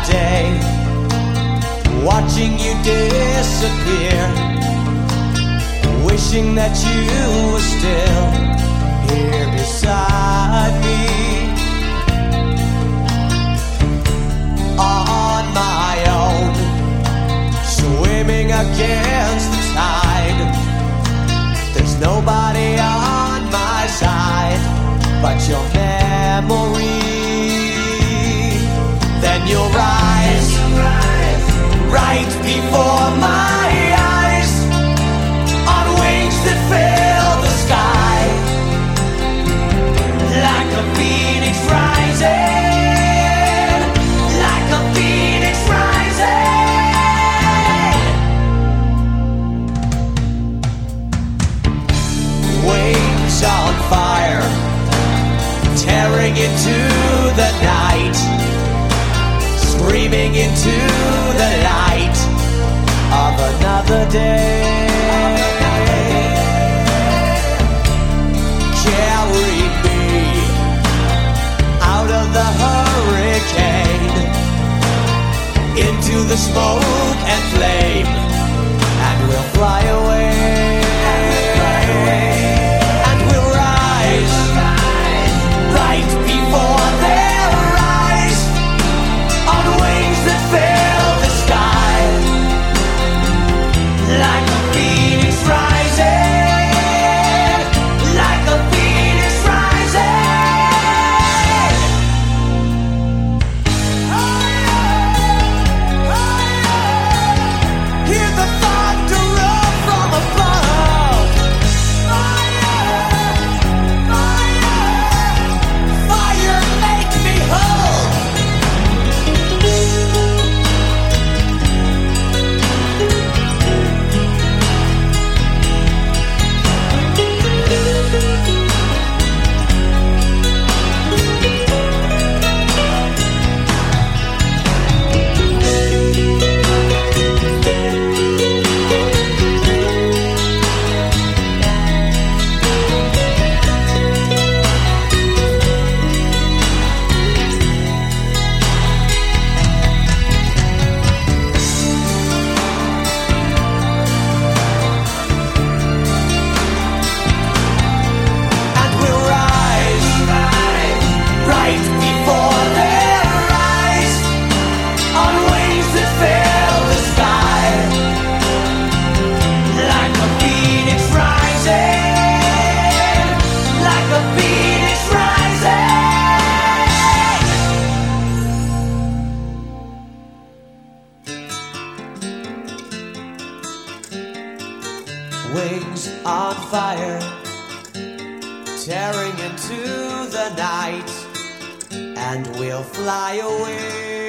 day, watching you disappear, wishing that you were still here beside me. On my own, swimming against the tide, there's nobody on my side but your memory. Then you'll rise right before my eyes, on wings that fill the sky, like a phoenix rising, like a phoenix rising. Wings on fire, tearing into the night, screaming into the light of another day. Carry me out of the hurricane, into the smoke and flame, and we'll fly away. And we'll rise right before their eyes, on wings that fill the sky, like a phoenix rising, like a phoenix rising. Hear the thunder roll from above. Fire, fire, make me whole. Wings on fire, tearing into the night, and we'll fly away.